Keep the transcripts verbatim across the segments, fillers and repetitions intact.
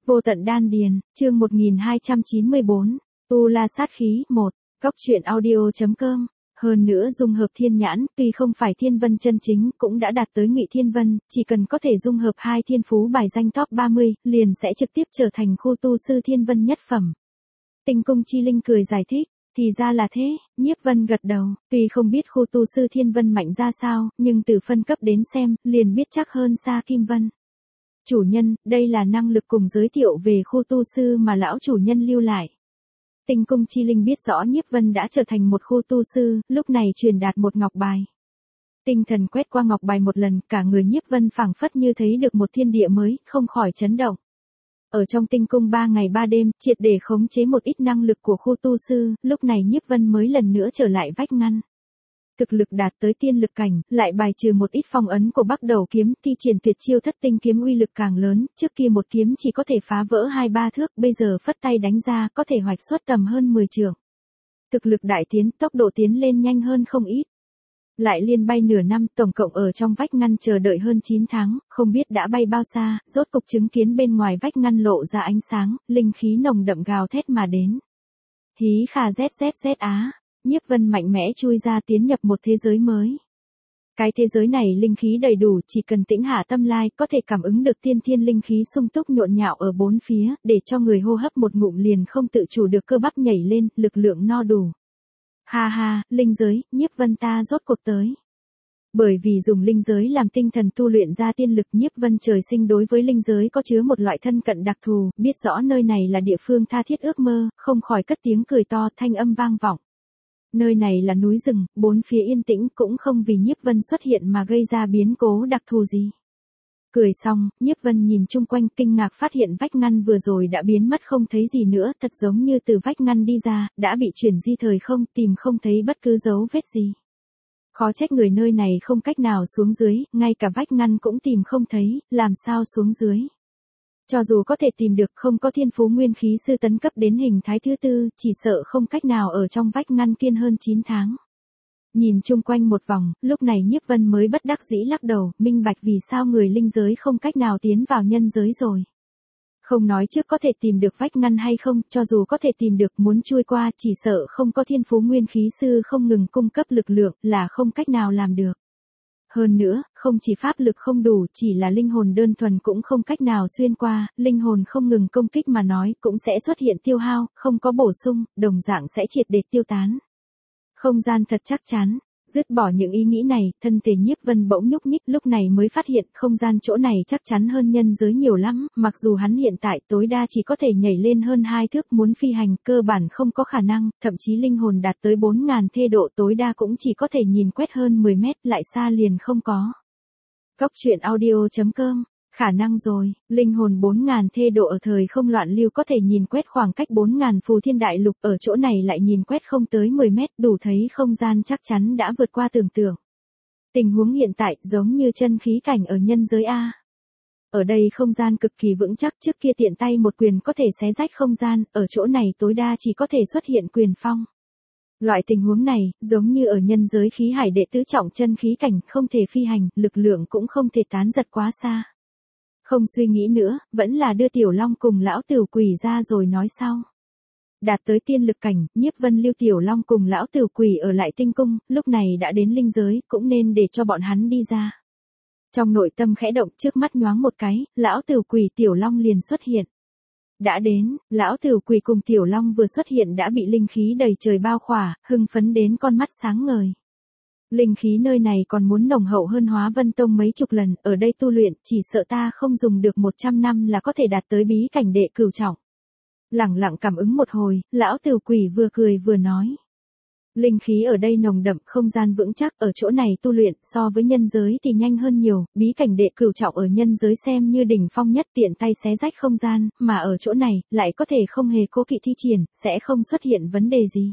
Vô tận đan điền, chương một nghìn hai trăm chín mươi bốn, Tu La sát khí, một, Cóc truyện audio.com. Hơn nữa dung hợp thiên nhãn, tuy không phải thiên vân chân chính, cũng đã đạt tới Ngụy Thiên Vân, chỉ cần có thể dung hợp hai thiên phú bài danh top ba mươi, liền sẽ trực tiếp trở thành khu tu sư thiên vân nhất phẩm. Tinh Cung Chi Linh cười giải thích, thì ra là thế, Nhiếp Vân gật đầu, tuy không biết khu tu sư thiên vân mạnh ra sao, nhưng từ phân cấp đến xem, liền biết chắc hơn xa Kim Vân. Chủ nhân, đây là năng lực cùng giới thiệu về khu tu sư mà lão chủ nhân lưu lại. Tinh Cung Chi Linh biết rõ Nhiếp Vân đã trở thành một khu tu sư, lúc này truyền đạt một ngọc bài. Tinh thần quét qua ngọc bài một lần, cả người Nhiếp Vân phảng phất như thấy được một thiên địa mới, không khỏi chấn động. Ở trong tinh cung ba ngày ba đêm, triệt để khống chế một ít năng lực của khu tu sư, lúc này Nhiếp Vân mới lần nữa trở lại vách ngăn. Thực lực đạt tới tiên lực cảnh, lại bài trừ một ít phong ấn của Bắc Đầu kiếm, thi triển tuyệt chiêu thất tinh kiếm uy lực càng lớn, trước kia một kiếm chỉ có thể phá vỡ hai ba thước, bây giờ phất tay đánh ra, có thể hoạch xuất tầm hơn mười trượng. Thực lực đại tiến, tốc độ tiến lên nhanh hơn không ít. Lại liên bay nửa năm, tổng cộng ở trong vách ngăn chờ đợi hơn chín tháng, không biết đã bay bao xa, rốt cục chứng kiến bên ngoài vách ngăn lộ ra ánh sáng, linh khí nồng đậm gào thét mà đến. Hí khà zzz á. Nhiếp Vân mạnh mẽ chui ra tiến nhập một thế giới mới. Cái thế giới này linh khí đầy đủ, chỉ cần tĩnh hạ tâm lai, có thể cảm ứng được tiên thiên linh khí sung túc nhộn nhạo ở bốn phía, để cho người hô hấp một ngụm liền không tự chủ được cơ bắp nhảy lên, lực lượng no đủ. Ha ha, linh giới, Nhiếp Vân ta rốt cuộc tới. Bởi vì dùng linh giới làm tinh thần tu luyện ra tiên lực, Nhiếp Vân trời sinh đối với linh giới có chứa một loại thân cận đặc thù, biết rõ nơi này là địa phương tha thiết ước mơ, không khỏi cất tiếng cười to, thanh âm vang vọng. Nơi này là núi rừng, bốn phía yên tĩnh, cũng không vì Nhiếp Vân xuất hiện mà gây ra biến cố đặc thù gì. Cười xong, Nhiếp Vân nhìn chung quanh, kinh ngạc phát hiện vách ngăn vừa rồi đã biến mất không thấy gì nữa, thật giống như từ vách ngăn đi ra, đã bị chuyển di thời không, tìm không thấy bất cứ dấu vết gì. Khó trách người nơi này không cách nào xuống dưới, ngay cả vách ngăn cũng tìm không thấy, làm sao xuống dưới. Cho dù có thể tìm được, không có thiên phú nguyên khí sư tấn cấp đến hình thái thứ tư, chỉ sợ không cách nào ở trong vách ngăn kiên hơn chín tháng. Nhìn chung quanh một vòng, lúc này Nhiếp Vân mới bất đắc dĩ lắc đầu, minh bạch vì sao người linh giới không cách nào tiến vào nhân giới rồi. Không nói trước có thể tìm được vách ngăn hay không, cho dù có thể tìm được, muốn chui qua, chỉ sợ không có thiên phú nguyên khí sư không ngừng cung cấp lực lượng, là không cách nào làm được. Hơn nữa, không chỉ pháp lực không đủ, chỉ là linh hồn đơn thuần cũng không cách nào xuyên qua, linh hồn không ngừng công kích mà nói, cũng sẽ xuất hiện tiêu hao, không có bổ sung, đồng dạng sẽ triệt để tiêu tán. Không gian thật chắc chắn, dứt bỏ những ý nghĩ này, thân thể Nhiếp Vân bỗng nhúc nhích, lúc này mới phát hiện không gian chỗ này chắc chắn hơn nhân giới nhiều lắm, mặc dù hắn hiện tại tối đa chỉ có thể nhảy lên hơn hai thước, muốn phi hành cơ bản không có khả năng, thậm chí linh hồn đạt tới bốn nghìn thê độ tối đa cũng chỉ có thể nhìn quét hơn mười mét, lại xa liền không có. Cóc truyện audio.com. Khả năng rồi, linh hồn bốn nghìn thê độ ở thời không loạn lưu có thể nhìn quét khoảng cách bốn nghìn phù thiên đại lục, ở chỗ này lại nhìn quét không tới mười mét, đủ thấy không gian chắc chắn đã vượt qua tưởng tượng. Tình huống hiện tại giống như chân khí cảnh ở nhân giới A. Ở đây không gian cực kỳ vững chắc, trước kia tiện tay một quyền có thể xé rách không gian, ở chỗ này tối đa chỉ có thể xuất hiện quyền phong. Loại tình huống này, giống như ở nhân giới khí hải đệ tứ trọng chân khí cảnh, không thể phi hành, lực lượng cũng không thể tán giật quá xa. Không suy nghĩ nữa, vẫn là đưa Tiểu Long cùng lão Tửu Quỷ ra rồi nói sau. Đạt tới tiên lực cảnh, Nhiếp Vân lưu Tiểu Long cùng lão Tửu Quỷ ở lại tinh cung, lúc này đã đến linh giới, cũng nên để cho bọn hắn đi ra. Trong nội tâm khẽ động, trước mắt nhoáng một cái, lão Tửu Quỷ Tiểu Long liền xuất hiện. Đã đến, lão Tửu Quỷ cùng Tiểu Long vừa xuất hiện đã bị linh khí đầy trời bao khỏa, hưng phấn đến con mắt sáng ngời. Linh khí nơi này còn muốn nồng hậu hơn Hóa Vân Tông mấy chục lần, ở đây tu luyện, chỉ sợ ta không dùng được một trăm năm là có thể đạt tới bí cảnh đệ cửu trọng. Lẳng lặng cảm ứng một hồi, lão Tửu Quỷ vừa cười vừa nói. Linh khí ở đây nồng đậm, không gian vững chắc, ở chỗ này tu luyện, so với nhân giới thì nhanh hơn nhiều, bí cảnh đệ cửu trọng ở nhân giới xem như đỉnh phong nhất, tiện tay xé rách không gian, mà ở chỗ này, lại có thể không hề cố kỵ thi triển, sẽ không xuất hiện vấn đề gì.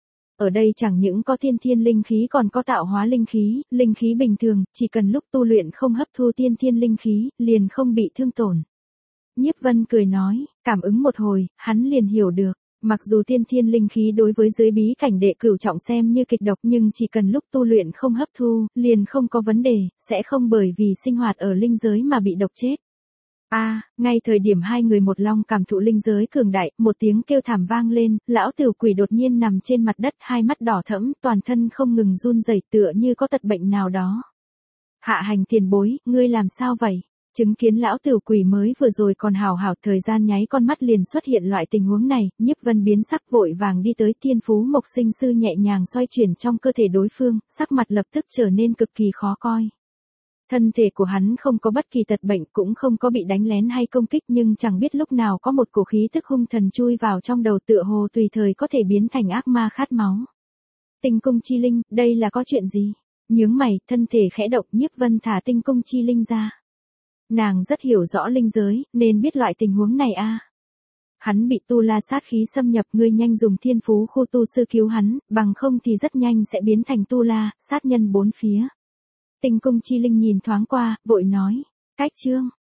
Ở đây chẳng những có thiên thiên linh khí còn có tạo hóa linh khí, linh khí bình thường, chỉ cần lúc tu luyện không hấp thu thiên thiên linh khí, liền không bị thương tổn. Nhiếp Vân cười nói, cảm ứng một hồi, hắn liền hiểu được, mặc dù thiên thiên linh khí đối với dưới bí cảnh đệ cửu trọng xem như kịch độc nhưng chỉ cần lúc tu luyện không hấp thu, liền không có vấn đề, sẽ không bởi vì sinh hoạt ở linh giới mà bị độc chết. A, ngay thời điểm hai người một long cảm thụ linh giới cường đại, một tiếng kêu thảm vang lên, lão tiểu quỷ đột nhiên nằm trên mặt đất, hai mắt đỏ thẫm, toàn thân không ngừng run rẩy, tựa như có tật bệnh nào đó. Hạ hành tiền bối, ngươi làm sao vậy? Chứng kiến lão tiểu quỷ mới vừa rồi còn hào hảo, thời gian nháy con mắt liền xuất hiện loại tình huống này, Nhiếp Vân biến sắc vội vàng đi tới, Thiên Phú Mộc Sinh Sư nhẹ nhàng xoay chuyển trong cơ thể đối phương, sắc mặt lập tức trở nên cực kỳ khó coi. Thân thể của hắn không có bất kỳ tật bệnh, cũng không có bị đánh lén hay công kích, nhưng chẳng biết lúc nào có một cổ khí tức hung thần chui vào trong đầu, tựa hồ tùy thời có thể biến thành ác ma khát máu. Tinh cung chi linh, đây là có chuyện gì? Nhướng mày, thân thể khẽ động, Nhiếp Vân thả tinh cung chi linh ra. Nàng rất hiểu rõ linh giới, nên biết loại tình huống này a. Hắn bị tu la sát khí xâm nhập, ngươi nhanh dùng thiên phú khu tu sư cứu hắn, bằng không thì rất nhanh sẽ biến thành tu la, sát nhân bốn phía. Tinh cung chi linh nhìn thoáng qua, vội nói, cách chương,